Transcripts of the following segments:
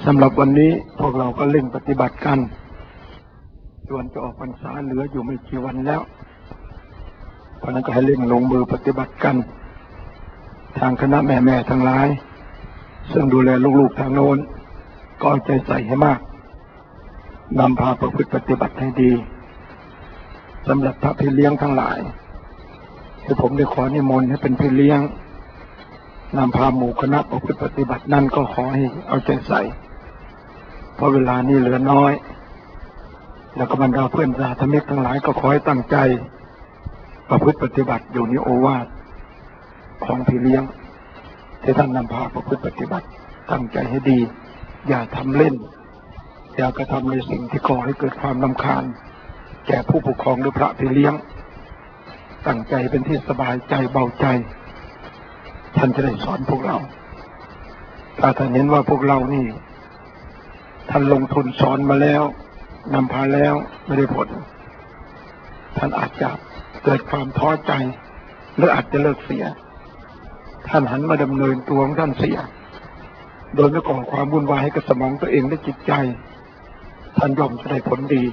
สำหรับวันนี้พวกเราก็เร่งปฏิบัติกันจวนจะออกพรรษาเหลืออยู่ไม่กี่วันแล้วเพราะนั้นก็ให้เร่งลงมือปฏิบัติกันทางคณะแม่ๆทั้งหลายซึ่งดูแลลูกๆทางโน้นก็ใจใส่ให้มากนำพาประพฤติปฏิบัติให้ดีสำหรับพระพี่เลี้ยงทั้งหลายที่ผมได้ขอนิมนต์ให้เป็นพี่เลี้ยงนำพาหมู่คณะประพฤติปฏิบัตินั่นก็ขอให้เอาใจใส่เพราะเวลานี้เหลือน้อยแล้วก็บรรดาเพื่อนสาธมิกทั้งหลายก็ขอให้ตั้งใจประพฤติปฏิบัติอยู่ในโอวาทของพี่เลี้ยงที่ท่านนำพาประพฤติปฏิบัติตั้งใจให้ดีอย่าทำเล่นอย่ากระทำในสิ่งที่ก่อให้เกิดความรำคาญแก่ผู้ปกครองหรือพระพี่เลี้ยงตั้งใจเป็นที่สบายใจเบาใจท่านจะได้สอนพวกเราถ้าท่านเห็นว่าพวกเรานี่ท่านลงทุนสอนมาแล้วนำพาแล้วไม่ได้ผลท่านอาจจะเกิดความท้อใจหรืออาจจะเลิกเสียท่านหันมาดำเนินตัวของท่านเสียโดยไม่ก่อความวุ่นวายให้กับสมองตัวเองและจิตใจท่านย่อมจะได้ผลดี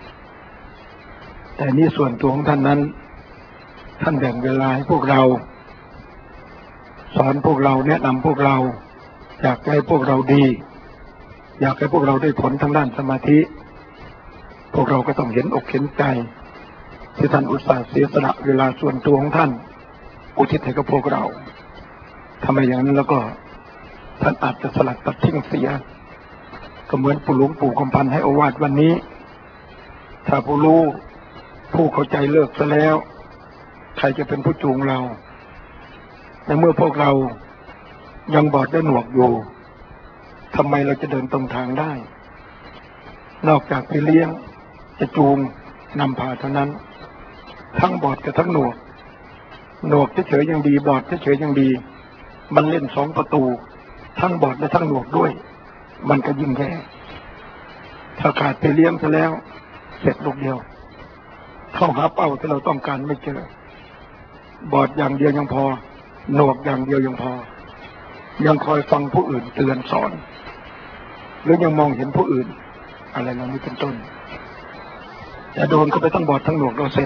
แต่นี่ส่วนตัวของท่านนั้นท่านแบ่งเวลาให้พวกเราสอนพวกเราแนะนำพวกเราอยากให้พวกเราดีอยากให้พวกเราได้ผลทางด้านสมาธิพวกเราก็ต้องเห็นอกเห็นใจที่ท่านอุตส่าห์เสียสละเวลาส่วนตัวของท่านอุทิศให้กับพวกเราทำไมอย่างนั้นแล้วก็ท่านอาจจะสลัดตัดทิ้งเสียก็เหมือนปู่หลวงปู่คำพันธ์ให้โอวาทวันนี้ถ้าผู้รู้ผู้เข้าใจเลิกซะแล้วใครจะเป็นผู้จูงเราแต่เมื่อพวกเรายังบอดและหนวกอยู่ทำไมเราจะเดินตรงทางได้นอกจากไปเลี้ยงจะจูงนำพาเท่านั้นทั้งบอดกับทั้งหนวกเฉยๆยังดีบอดเฉยๆยังดีมันเล่นสองประตูทั้งบอดและทั้งหนวกด้วยมันก็ยิ่งแย่ถ้าขาดไปเลี้ยงซะแล้วเสร็จลูกเดียวเข้าหาเป้าที่เราต้องการไม่เจอบอดอย่างเดียวยังพอหนวกอย่างเดียวยังพอยังคอยฟังผู้อื่นเตือนสอนหรือยังมองเห็นผู้อื่นอะไรเหล่านี้เป็นต้นแต่โดนก็ไปทั้งบอดทั้งหนวกเราเสร็จ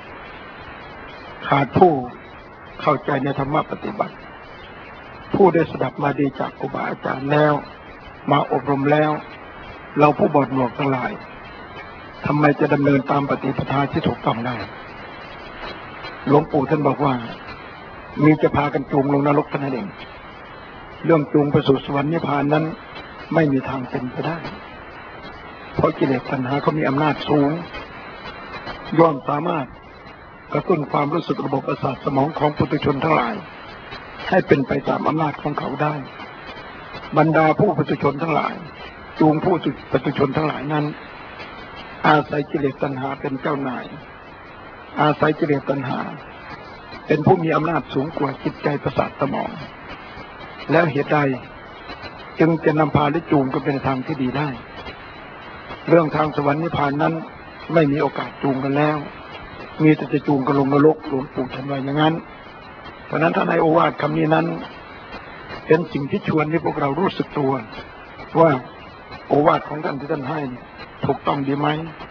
ขาดผู้เข้าใจในธรรมะปฏิบัติผู้ได้สดับมาดีจากครูบาอาจารย์แล้วมาอบรมแล้วเราผู้บอดหนวกทั้งหลายทำไมจะดำเนินตามปฏิปทาที่ถูกต้องได้หลวงปู่ท่านบอกว่ามีจะพากันจูงลงนรกกันนั่นเองเรื่องจูงไปสู่สวรรค์นิพพานนั้นไม่มีทางเป็นไปได้เพราะกิเลสตัณหาเขามีอำนาจสูงย่อมสามารถกระตุ้นความรู้สึกระบบประสาทสมองของปุถุชนทั้งหลายให้เป็นไปตามอำนาจของเขาได้บรรดาผู้ปุถุชนทั้งหลายจูงผู้ปุถุชนทั้งหลายนั้นอาศัยกิเลสตัณหาเป็นเจ้านายอาศัยกิเลสตัณหาเป็นผู้มีอำนาจสูงกว่าจิตใจประสาทสมองแล้วเหตุใดจึงจะนำพาและจูงกันเป็นทางที่ดีได้เรื่องทางสวรรค์นิพพานนั้นไม่มีโอกาสจูงกันแล้วมีแต่จะจูงกันลงนรกหลวงปู่ท่านว่าอย่างนั้นเพราะนั้นท่านในโอวาทคำนี้นั้นเป็นสิ่งที่ชวนให้พวกเรารู้สึกตัวว่าโอวาทของท่านที่ท่านให้ถูกต้องดีไหม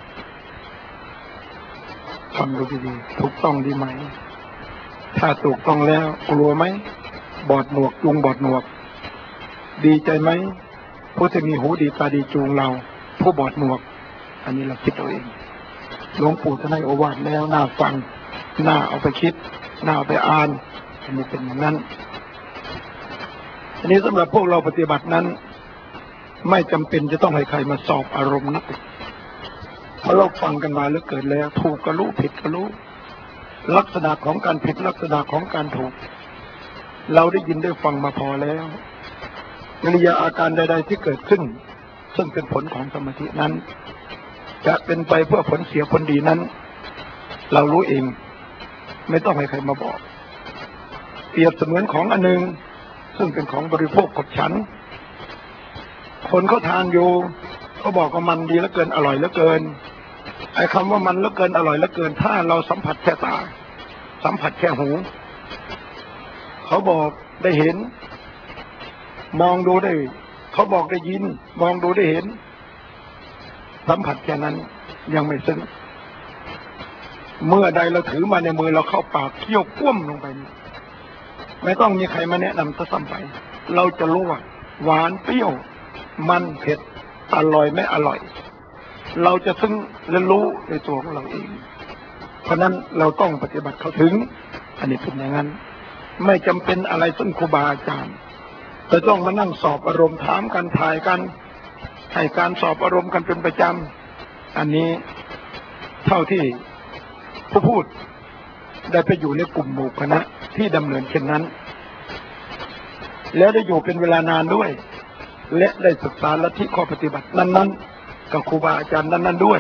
ทำดูดีๆถูกต้องดีไหมถ้าถูกต้องแล้วกลัวไหมบอดหนวกจูงบอดหนวกดีใจไหมผู้ที่มีหูดีตาดีจูงเราผู้บอดหนวกอันนี้เราคิดเอาเองหลวงปู่ท่านให้โอวาทแล้วน่าฟังน่าเอาไปคิดน่าเอาไปอ่านอันนี้เป็นอย่างนั้นอันนี้สำหรับพวกเราปฏิบัตินั้นไม่จำเป็นจะต้องให้ใครมาสอบอารมณ์นักเพราะเราฟังกันมาแล้วเกิดแล้วถูกก็รู้ผิดก็รู้ลักษณะของการผิดลักษณะของการถูกเราได้ยินได้ฟังมาพอแล้วกิริยาอาการใดๆที่เกิดขึ้นซึ่งเป็นผลของสมาธินั้นจะเป็นไปเพื่อผลเสียผลดีนั้นเรารู้เองไม่ต้องให้ใครมาบอกเปรียบเสมือนของอันหนึ่งซึ่งเป็นของบริโภคขบฉันคนเขาทานอยู่เขาบอกว่ามันดีเหลือเกินอร่อยเหลือเกินไอ้คำว่ามันเหลือเกินอร่อยเหลือเกินถ้าเราสัมผัสแค่ตาสัมผัสแค่หูเขาบอกได้เห็นมองดูได้เขาบอกได้ยินมองดูได้เห็นสัมผัสแค่นั้นยังไม่ซึ้งเมื่อใดเราถือมาในมือเราเข้าปากเคี้ยวก้วมลงไปไม่ต้องมีใครมาแนะนำซะซ้ำไปเราจะรู้ว่าหวานเปรี้ยวมันเผ็ดอร่อยไม่อร่อยเราจะซึ้งและรู้ในตัวของเราเองเพราะนั้นเราต้องปฏิบัติเข้าถึงอันนี้เป็นอย่างนั้นไม่จำเป็นอะไรซึ่งครูบาอาจารย์จะต้องมานั่งสอบอารมณ์ถามกันถ่ายกันให้การสอบอารมณ์กันเป็นประจำอันนี้เท่าที่ผู้พูดได้ไปอยู่ในกลุ่มหมู่คณะที่ดำเนินเช่นนั้นแล้วได้อยู่เป็นเวลานานด้วยและได้ศึกษาลัทธิข้อปฏิบัตินั้นๆกับครูบาอาจารย์นั้นๆด้วย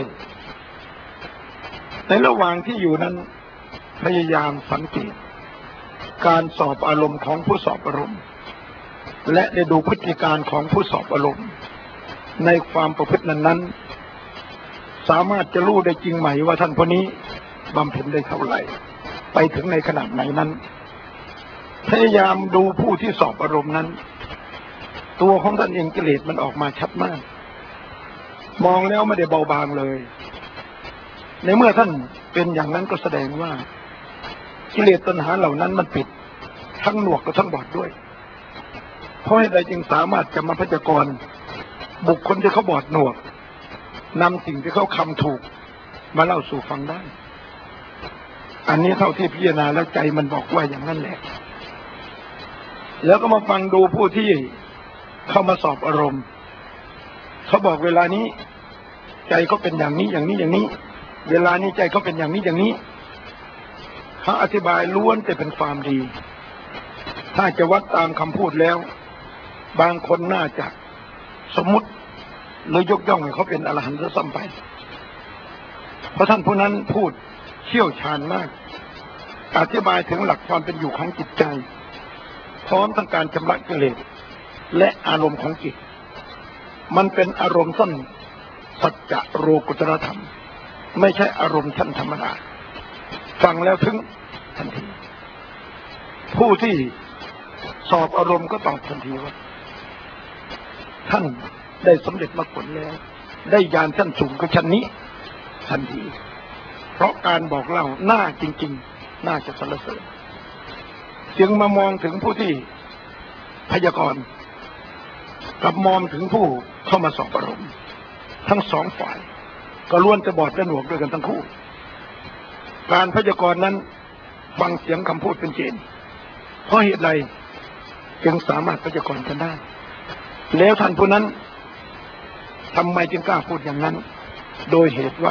ในระหว่างที่อยู่นั้นพยายามสังเกตการสอบอารมณ์ของผู้สอบอารมณ์และได้ดูพฤติการของผู้สอบอารมณ์ในความประพฤตินั้นๆสามารถจะรู้ได้จริงไหมว่าท่านคนนี้บำเพ็ญได้เท่าไหร่ไปถึงในขนาดไหนนั้นพยายามดูผู้ที่สอบอารมณ์นั้นตัวของท่านเองกิเลสมันออกมาชัดมากมองแล้วไม่ได้เบาบางเลยในเมื่อท่านเป็นอย่างนั้นก็แสดงว่ากิเลสตัณหาเหล่านั้นมันปิดทั้งหนวกกับทั้งบอดด้วยเพราะเหตุใดจึงสามารถจะมาพยากรณ์บุคคลที่เขาบอดหนวกนำสิ่งที่เขาคำถูกมาเล่าสู่ฟังได้อันนี้เท่าที่พิจารณาแล้วใจมันบอกว่าอย่างนั้นแหละแล้วก็มาฟังดูผู้ที่เข้ามาสอบอารมณ์เขาบอกเวลานี้ใจเขาเป็นอย่างนี้อย่างนี้อย่างนี้เวลานี้ใจเขาเป็นอย่างนี้อย่างนี้เขาอธิบายล้วนแต่เป็นความดีถ้าจะวัดตามคำพูดแล้วบางคนน่าจะสมมุติหรือยกย่องให้เขาเป็นอรหันต์ซะซ้ำไปเพราะท่านผู้นั้นพูดเชี่ยวชาญมากอธิบายถึงหลักความเป็นอยู่ของจิตใจพร้อมทั้งการชำระกิเลสและอารมณ์ของจิตมันเป็นอารมณ์สั้นสัจจะโลกุตตรธรรมไม่ใช่อารมณ์ชั้นธรรมดาฟังแล้วถึงทันทีผู้ที่สอบอารมณ์ก็ตอบทันทีว่าท่านได้สำเร็จมรรคผลแล้วได้ญาณชั้นสูงกับชั้นนี้ทันทีเพราะการบอกเล่าน่าจริงๆน่าจะสรรเสริญจึงมามองถึงผู้ที่พยากรณ์กับมองถึงผู้เข้ามาสอบอารมณ์ทั้งสองฝ่ายก็ล้วนจะบอดและหนวกด้วยกันทั้งคู่การพยากรณ์นั้นฟังเสียงคำพูดเป็นเจนเพราะเหตุใดจึงสามารถพยากรณ์กันได้แล้วท่านผู้นั้นทำไมจึงกล้าพูดอย่างนั้นโดยเหตุว่า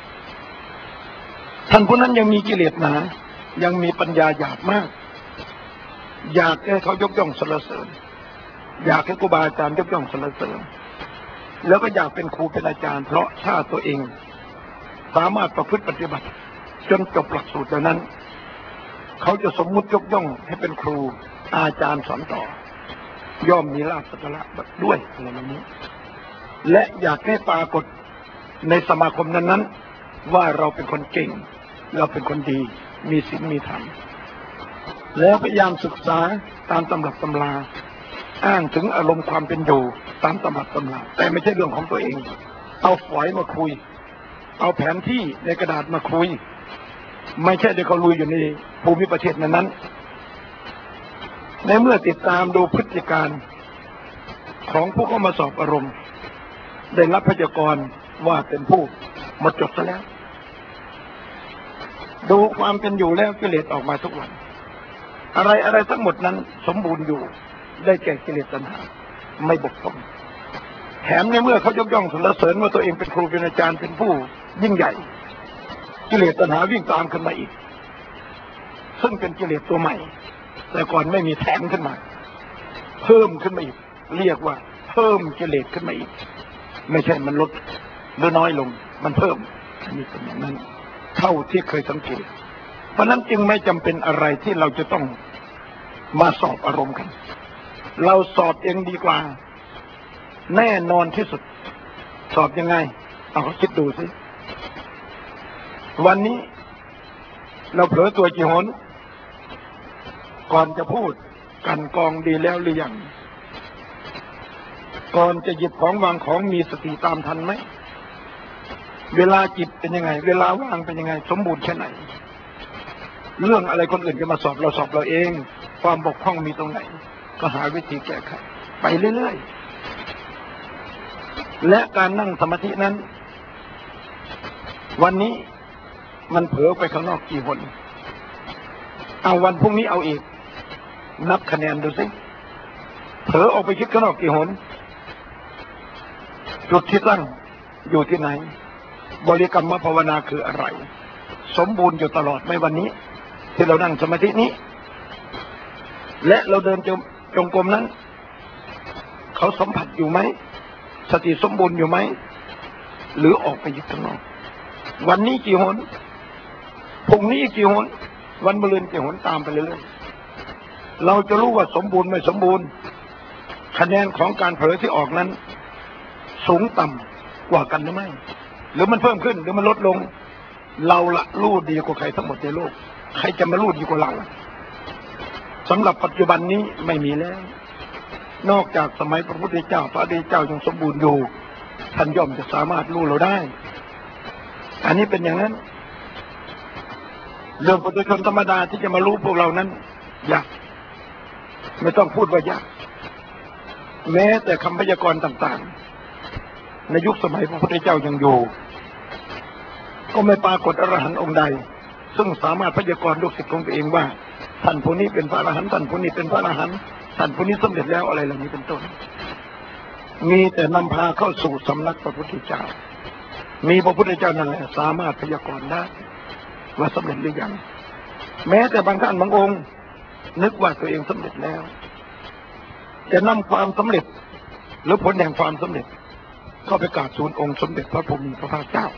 ท่านผู้นั้นยังมีกิเลสหนายังมีปัญญาหยาบมากอยากให้เขายกย่องสรรเสริญอยากให้ครูบาอาจารย์ยกย่องสรรเสริญแล้วก็อยากเป็นครูเป็นอาจารย์เพราะถ้าตัวเองสามารถประพฤติปฏิบัติจนจบหลักสูตรแล้วนั้นเขาจะสมมุติยกย่องให้เป็นครูอาจารย์สอนต่อย่อมมีลาภสักการะด้วยอะไรแบบนี้และอยากให้ปรากฏในสมาคมนั้นๆว่าเราเป็นคนเก่งเราเป็นคนดีมีศีลมีธรรมแล้วพยายามศึกษาตามตำรับตำราอ้างถึงอารมณ์ความเป็นอยู่ตามตำรับตำราแต่ไม่ใช่เรื่องของตัวเองเอาฝอยมาคุยเอาแผนที่ในกระดาษมาคุยไม่ใช่ได้เขาลุยอยู่ในภูมิประเทศนั้นในเมื่อติดตามดูพฤติการของผู้เข้ามาสอบอารมณ์ได้รับพยากรณ์ว่าเป็นผู้หมดจดซะแล้วดูความเป็นอยู่แล้วกิเลสออกมาทุกวันอะไรทั้งหมดนั้นสมบูรณ์อยู่ได้แก่กิเลสตัณหาไม่บกพร่องแถมในเมื่อเขายกย่องสรรเสริญว่าตัวเองเป็นครูเป็นอาจารย์เป็นผู้ยิ่งใหญ่กิเลสตัณหาวิ่งตามขึ้นมาอีกซึ่งเป็นกิเลสตัวใหม่แต่ก่อนไม่มีแถมขึ้นมาเพิ่มขึ้นมาอีกเรียกว่าเพิ่มกิเลสขึ้นมาอีกไม่ใช่มันลดหรือน้อยลงมันเพิ่มอันนี้เป็นอย่างนั้นเท่าที่เคยสังเกตเพราะนั้นจึงไม่จำเป็นอะไรที่เราจะต้องมาสอบอารมณ์กันเราสอบเองดีกว่าแน่นอนที่สุดสอบยังไงเอาคิดดูสิวันนี้เราเผลอตัวกี่หนก่อนจะพูดกันกองดีแล้วหรือยังก่อนจะหยิบของวางของมีสติตามทันไหมเวลาจิตเป็นยังไงเวลาว่างเป็นยังไงสมบูรณ์แค่ไหนเรื่องอะไรคนอื่นจะมาสอบเราเองความบกพร่องมีตรงไหนก็หาวิธีแก้ไขไปเรื่อยๆและการนั่งสมาธินั้นวันนี้มันเผลอไปข้างนอกกี่หนเอาวันพรุ่งนี้เอาอีกนับคะแนนดูสิเผลอออกไปคิดข้างนอกกี่หนจุดที่ตั้งอยู่ที่ไหนบริกรรมภาวนาคืออะไรสมบูรณ์อยู่ตลอดไหมวันนี้ที่เรานั่งสมาธินี้และเราเดินจงกรมนั้นเขาสัมผัสอยู่ไหมสติสมบูรณ์อยู่ไหมหรือออกไปยึดข้างนอกวันนี้กี่หนพรุ่งนี้กี่หนวันมะรืนกี่หนตามไปเรื่อยๆเราจะรู้ว่าสมบูรณ์ไม่สมบูรณ์คะแนนของการเผลอที่ออกนั้นสูงต่ำกว่ากันหรือไม่หรือมันเพิ่มขึ้นหรือมันลดลงเราละรู้ดีกว่าใครทั้งหมดในโลกใครจะมารู้ดีกว่าเราสำหรับปัจจุบันนี้ไม่มีแล้วนอกจากสมัยพระพุทธเจ้าพระอริยเจ้ายังสมบูรณ์อยู่ท่านย่อมจะสามารถรู้เราได้อันนี้เป็นอย่างนั้นเรื่องปุถุชนธรรมดาที่จะมารู้พวกเรานั้นยากไม่ต้องพูดว่ายากแม้แต่คำพยากรณ์ต่างๆในยุคสมัยพระพุทธเจ้ายังอยู่ก็ไม่ปรากฏอรหันต์องค์ใดซึ่งสามารถพยากรณ์ลูกศิษย์ของตัวเองว่าท่านผู้นี้เป็นพระอรหันต์ท่านผู้นี้เป็นพระอรหันต์ท่านผู้นี้สำเร็จแล้วอะไรเหล่านี้เป็นต้นมีแต่นำพาเข้าสู่สำนักพระพุทธเจ้ามีพระพุทธเจ้านั่นแหละสามารถพยากรณ์ได้ว่าสำเร็จหรือยังแม้แต่บางท่านบางองค์นึกว่าตัวเองสำเร็จแล้วจะนำความสำเร็จหรือผลแห่งความสำเร็จเข้าไปกราบทูลองค์สมเด็จพระพุทธพระภาคเจ้า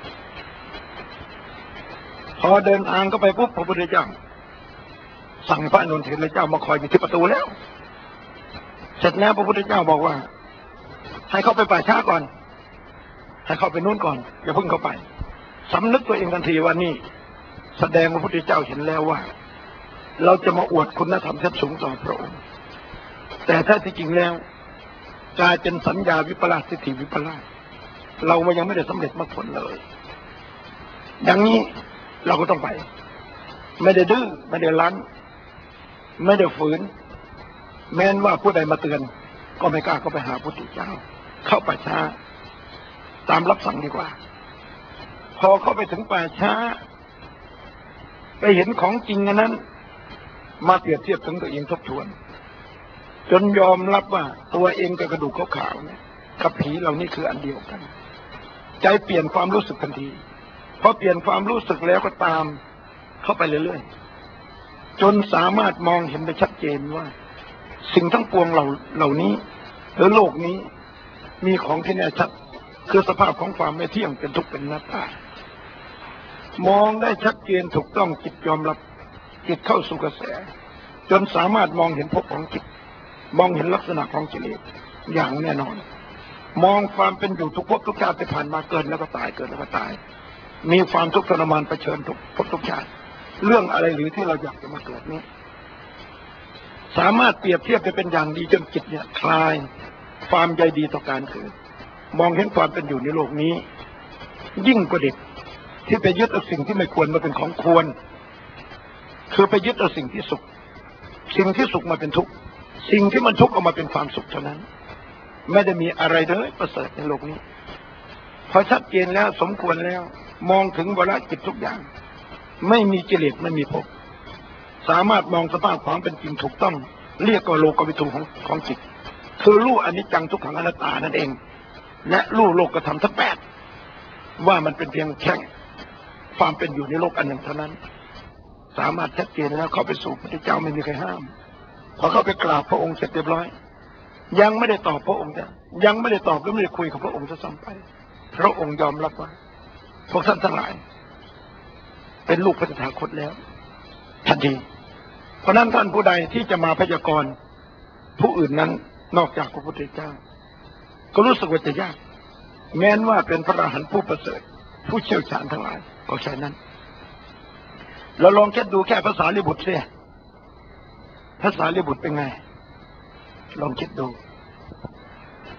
พอเดินทางก็ไปปุ๊บพระพุทธเจ้าสั่งพระอานนท์เถรเจ้ามาคอยอยู่ที่ประตูแล้วเสร็จแล้วพระพุทธเจ้าบอกว่าให้เข้าไปป่าช้าก่อนให้เข้าไปนู่นก่อนอย่าเพิ่งเข้าไปสำนึกตัวเองทันทีว่านี่แสดงพระพุทธเจ้าเห็นแล้วว่าเราจะมาอวดคุณธรรมชั้นสูงต่อพระองค์แต่ถ้าที่จริงแล้วกลายเป็นสัญญาวิปลาสทิฏฐิวิปลาสเรายังไม่ได้สำเร็จมรรคผลเลยดังนี้เราก็ต้องไปไม่ได้ดื้อไม่ได้รั้นไม่ได้ฝืนแม้นว่าผู้ใดมาเตือนก็ไม่กล้าเข้าไปหาพระพุทธเจ้าเข้าป่าช้าตามรับสั่งดีกว่าพอเข้าไปถึงป่าช้าไปเห็นของจริงอันนั้นมาเปรียบเทียบถึงตัวเองทบทวนจนยอมรับว่าตัวเองกับกระดูกขาวๆเนี่ยกับผีเหล่านี้คืออันเดียวกันใจเปลี่ยนความรู้สึกทันทีพอเปลี่ยนความรู้สึกแล้วก็ตามเข้าไปเรื่อยๆจนสามารถมองเห็นได้ชัดเจนว่าสิ่งทั้งปวงเหล่านี้หรือโลกนี้มีของที่แน่ชัดคือสภาพของความไม่เที่ยงเป็นทุกข์เป็นอนัตตามองได้ชัดเจนถูกต้องจิตยอมรับจิตเข้าสู่กระแสจนสามารถมองเห็นภพของจิตมองเห็นลักษณะของกิเลสอย่างแน่นอนมองความเป็นอยู่ทุกภพทุกชาติที่ผ่านมาเกิดแล้วก็ตายเกิดแล้วก็ตายมีความทุกข์ทรมานเผชิญทุกภพทุกชาติเรื่องอะไรหรือที่เราอยากจะมาเกิดนี้สามารถเปรียบเทียบไปเป็นอย่างดีจนจิตเนี่ยคลายความใยดีต่อการเกิดมองเห็นความเป็นอยู่ในโลกนี้ยิ่งกว่าเด็กที่ไปยึดเอาสิ่งที่ไม่ควรมาเป็นของควรคือไปยึดเอาสิ่งที่สุขมาเป็นทุกข์สิ่งที่มันทุกข์เอามาเป็นความสุขเท่านั้นไม่ได้มีอะไรเลยประเสริฐในโลกนี้พอชัดเจนแล้วสมควรแล้วมองถึงวาระจิตทุกอย่างไม่มีกิเลสไม่มีภพสามารถมองสภาพความเป็นจริงถูกต้องเรียกว่าโลกวิถูของจิตคือรู้อนิจจังทุกขังอนัตตานั่นเองและรู้โลกธรรมทั้งแปดว่ามันเป็นเพียงแค่ความเป็นอยู่ในโลกอันหนึ่งเท่านั้นสามารถชัดเจนแล้วเข้าไปสู่พระเจ้าไม่มีใครห้ามพอเข้าไปกราบพระองค์เสร็จเรียบร้อยยังไม่ได้ตอบพระองค์ยังไม่ได้ตอบและไม่ได้คุยกับพระองค์จะซ้ำไปพระองค์ยอมรับว่าพวกท่านทั้งหลายเป็นลูกพระตถาคตแล้วทันทีเพราะนั้นท่านผู้ใดที่จะมาพยากรณ์ผู้อื่นนั้นนอกจากพระพุทธเจ้าก็รู้สึกว่าจะยากแม้นว่าเป็นพระอรหันต์ผู้ประเสริฐผู้เชี่ยวชาญทั้งหลายก็แค่นั้นเราลองแค่ดูแค่ภาษาลิบุตรสิภาษาลิบุตรเป็นไงลองคิดดู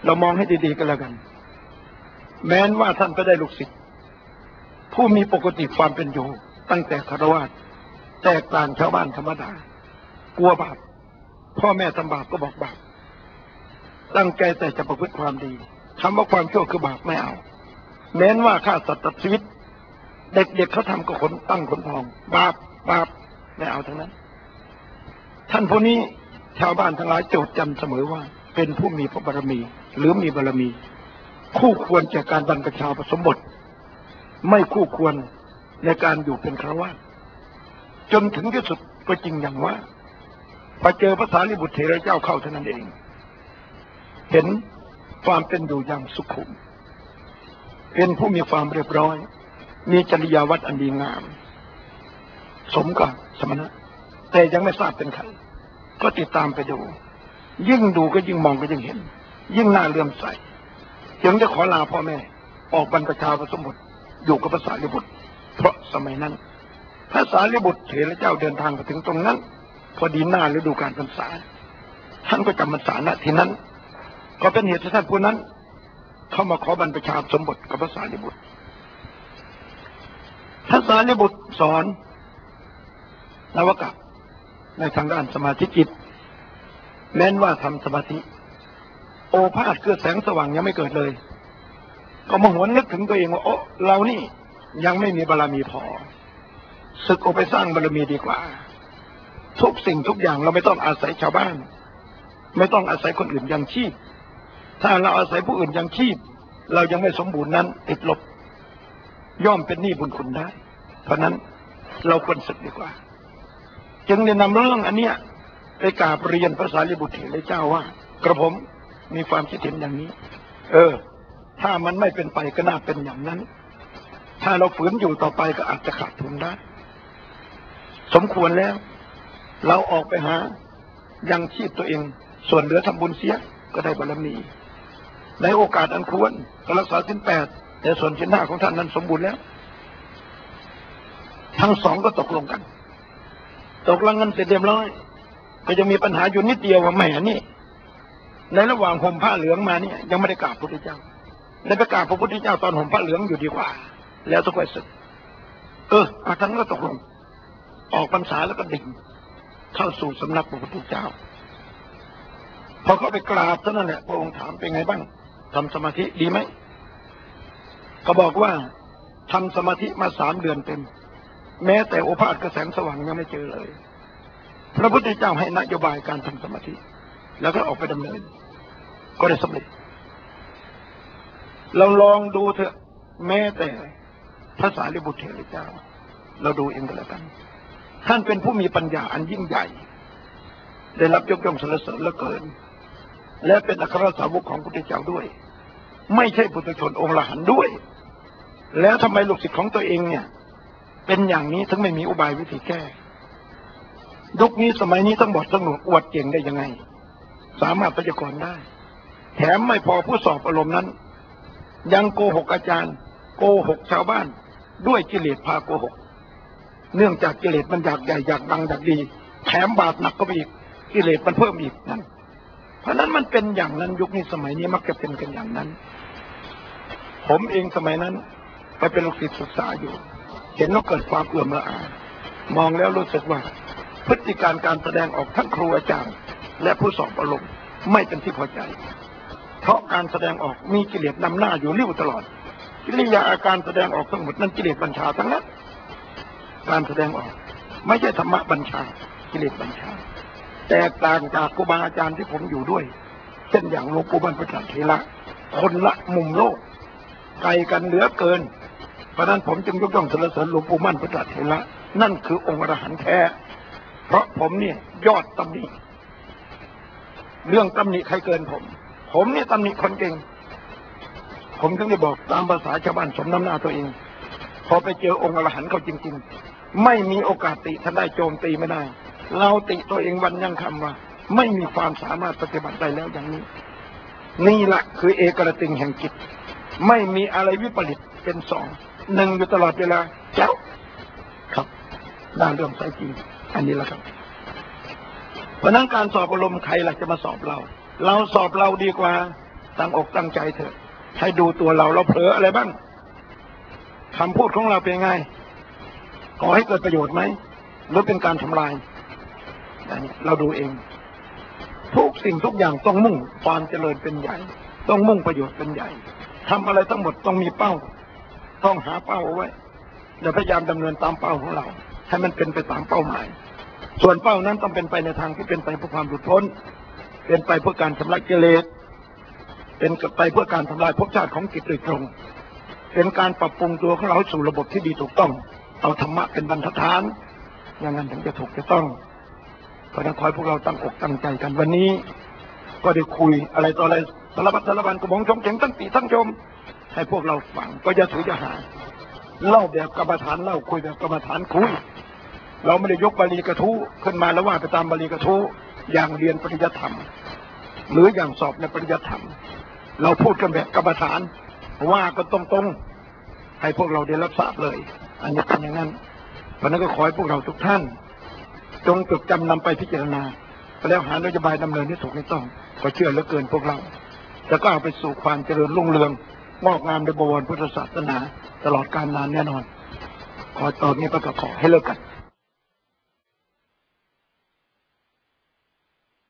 เรามองให้ดีๆกันแล้วกันแม้นว่าท่านก็ได้ลูกศิษย์ผู้มีปกติความเป็นอยู่ตั้งแต่ฆราวาสแตกต่างชาวบ้านธรรมดากลัวบาปพ่อแม่ทำบาปก็บอกบาปตั้งใจแต่จะประพฤติความดีคำว่าความชั่วคือบาปไม่เอาแม้นว่าฆ่าสัตว์ตัดชีวิตเด็กๆเขาทำก็ขนตั้งขนพองบาปไม่เอาทั้งนั้นท่านผู้นี้ชาวบ้านทั้งหลายโจทย์จำเสมอว่าเป็นผู้มีพระบารมีหรือมีบารมีคู่ควรแก่การบรรพชาอุปสมบทไม่คู่ควรในการอยู่เป็นฆราวาสจนถึงที่สุดก็จริงอย่างว่าพอเจอพระสารีบุตรเถระเจ้าเข้าเท่านั้นเองเห็นความเป็นอยู่อย่างสุขุมเป็นผู้มีความเรียบร้อยมีจริยาวัดอันดีงามสมกับสมณะแต่ยังไม่ทราบเป็นใครก็ติดตามไปดูยิ่งดูก็ยิ่งมองก็ยิ่งเห็นยิ่งน่าเลื่อมใสจึงจะขอลาพ่อแม่ออกบรรพชาอุปสมบทอยู่กับพระสารีบุตรเพราะสมัยนั้นพระสารีบุตรเถระเจ้าเดินทางมาถึงตรงนั้นพอดีหน้าฤดูกาลพรรษาท่านก็จำพรรษาณที่นั้นก็เป็นเหตุให้ท่านผู้นั้นเข้ามาขอบรรพชาอุปสมบทกับพระสารีบุตรพระสารีบุตรสอนนวกะในทางด้านสมาธิจิตแม้นว่าทำสมาธิโอภาสคือแสงสว่างยังไม่เกิดเลยก็มาหวนนึกถึงตัวเองว่าโอ้เรานี่ยังไม่มีบารมีพอศึกออกไปสร้างบารมีดีกว่าทุกสิ่งทุกอย่างเราไม่ต้องอาศัยชาวบ้านไม่ต้องอาศัยคนอื่นยังชีพถ้าเราอาศัยผู้อื่นยังชีพเรายังไม่สมบูรณ์นั้นติดลบย่อมเป็นหนี้บุญคุณได้เพราะนั้นเราควรศึกดีกว่าจึงได้นำเรื่องอันเนี้ยไปกราบเรียนพระสารีบุตรเถระเจ้าว่ากระผมมีความคิดเห็นอย่างนี้ถ้ามันไม่เป็นไปก็น่าเป็นอย่างนั้นถ้าเราฝืนอยู่ต่อไปก็อาจจะขาดทุนได้สมควรแล้วเราออกไปหายังชีพตัวเองส่วนเหลือทำบุญเสียก็ได้บารมีในโอกาสอันควรก็รักษาศีล 8แต่ส่วนศีล 5ของท่านนั้นสมบูรณ์แล้วทั้งสองก็ตกลงกันเสร็จเรียบร้อยก็จะมีปัญหาอยู่นิดเดียวว่าแหมนี่ในระหว่างห่มผ้าเหลืองมาเนี่ยยังไม่ได้กราบพระพุทธเจ้าได้ไปกราบพระพุทธเจ้าตอนห่มผ้าเหลืองอยู่ดีกว่าแล้วต้องไปศึกทั้งก็ตกลงออกพรรษาแล้วก็ดิ่งเข้าสู่สำนักพระพุทธเจ้าพอเขาไปกราบเท่านั้นแหละพระองค์ถามเป็นไงบ้างทำสมาธิดีไหมเขาบอกว่าทำสมาธิมา3 เดือนเต็มแม้แต่โอภาสกระแสงสว่างยังไม่เจอเลยพระพุทธเจ้าให้นโยบายการทำสมาธิแล้วก็ออกไปดำเนินก็ได้สำเร็จเราลองดูเถอะแม้แต่พระสารีบุตรเถระเจ้าเราดูเองก็แล้วกันท่านเป็นผู้มีปัญญาอันยิ่งใหญ่ได้รับยกย่องสรรเสริญเหลือเกินและเป็นอัครสาวกของพระพุทธเจ้าด้วยไม่ใช่ปุถุชนองค์ละหันด้วยแล้วทำไมลูกศิษย์ของตัวเองเนี่ยเป็นอย่างนี้ถึงไม่มีอุบายวิธีแก้ยุคนี้สมัยนี้ต้องบอดต้องหนวกอวดเก่งได้ยังไงสามารถพยากรณ์ได้แถมไม่พอผู้สอบอารมณ์นั้นยังโกหกอาจารย์โกหกชาวบ้านด้วยกิเลสพาโกหกเนื่องจากกิเลสมันอยากใหญ่อยากดังอยากดีแถมบาปหนักก็ไปอีกกิเลสมันเพิ่มอีกนั่นเพราะนั้นมันเป็นอย่างนั้นยุคนี้สมัยนี้มักจะเป็นกันอย่างนั้นผมเองสมัยนั้นไปเป็นลูกศิษย์ศึกษาอยู่เห็นว่าเกิดความเอื่อมละอามองแล้วรู้สึกว่าพฤติการการแสดงออกทั้งครูอาจารย์และผู้สอบอารมณ์ไม่เป็นที่พอใจเพราะการแสดงออกมีกิเลสนำหน้าอยู่เรื่อยตลอดกิริยาอาการแสดงออกทั้งหมดนั้นกิเลสบัญชาทั้งนั้นการแสดงออกไม่ใช่ธรรมะบัญชากิเลสบัญชาแตกต่างจากครูบาอาจารย์ที่ผมอยู่ด้วยเช่นอย่างหลวงปู่มั่นพุทธเถระคนละมุมโลกไกลกันเหลือเกินเพราะนั้นผมจึงยกย่องสรรเสริญหลวงปู่มั่นพุทธเถระนั่นคือองค์อรหันต์แท้เพราะผมเนี่ยยอดตำหนิเรื่องตำหนิใครเกินผมเนี่ยตำหนิคนเก่งผมถึงได้บอกตามภาษาชาวบ้านสมน้ำหน้าตัวเองพอไปเจอองค์อรหันต์เขาจริงๆไม่มีโอกาสติท่านได้โจมตีไม่ได้เราติตัวเองวันยังคำว่าไม่มีความสามารถปฏิบัติได้แล้วอย่างนี้นี่แหละคือเอกรติงแห่งจิตไม่มีอะไรวิปริตเป็น1อยู่ตลอดเวลาเจ้าครับด้านเรื่องสายจริงอันนี้แหละครับเพราะนั้นการสอบอารมณ์ใครล่ะจะมาสอบเราสอบเราดีกว่าตั้งอกตั้งใจเถอะให้ดูตัวเราเผลออะไรบ้างคำพูดของเราเป็นไงก่อให้เกิดประโยชน์ไหมหรือเป็นการทำลายเราดูเองทุกสิ่งทุกอย่างต้องมุ่งความเจริญเป็นใหญ่ต้องมุ่งประโยชน์เป็นใหญ่ทำอะไรทั้งหมดต้องมีเป้าต้องหาเป้าเอาไว้และพยายามดำเนินตามเป้าของเราให้มันเป็นไปตามเป้าหมายส่วนเป้านั้นต้องเป็นไปในทางที่เป็นไปเพื่อความหลุดพ้นเป็นไปเพื่อการชำระกิเลสเป็นไปเพื่อการทำลายภพชาติของจิตโดยตรงเป็นการปรับปรุงตัวของเราสู่ระบบที่ดีถูกต้องเอาธรรมะเป็นบรรทัดฐานอย่างนั้นถึงจะถูกจะต้องขอให้พวกเราตั้งอกตั้งใจกันวันนี้ก็ได้คุยอะไรต่ออะไรสารพัดสารพันกระบองชงเฉงตั้งตีตั้งชมให้พวกเราฟังก็อย่าถืออย่าหาเล่าแบบกรรมฐานเล่าคุยแบบกรรมฐานคุยเราไม่ได้ยกบาลีกระทู้ขึ้นมาแล้วว่าไปตามบาลีกระทู้อย่างเรียนปริยัติธรรมหรืออย่างสอบในปริยัติธรรมเราพูดกันแบบกรรมฐานว่าก็ตรงๆให้พวกเราได้รับทราบเลยอันนี้เป็นอย่างนั้นเพราะนั้นก็ขอให้พวกเราทุกท่านจงจดจำนำไปพิจารณาแล้วหานโยบายดำเนินที่ถูกที่ต้องก็เชื่อเหลือเกินพวกเราแล้วก็เอาไปสู่ความเจริญรุ่งเรืองงอกงามในบวรพุทธศาสนาตลอดกาลนานแน่นอนขอตอนนี้ก็ขอให้เลิกกัน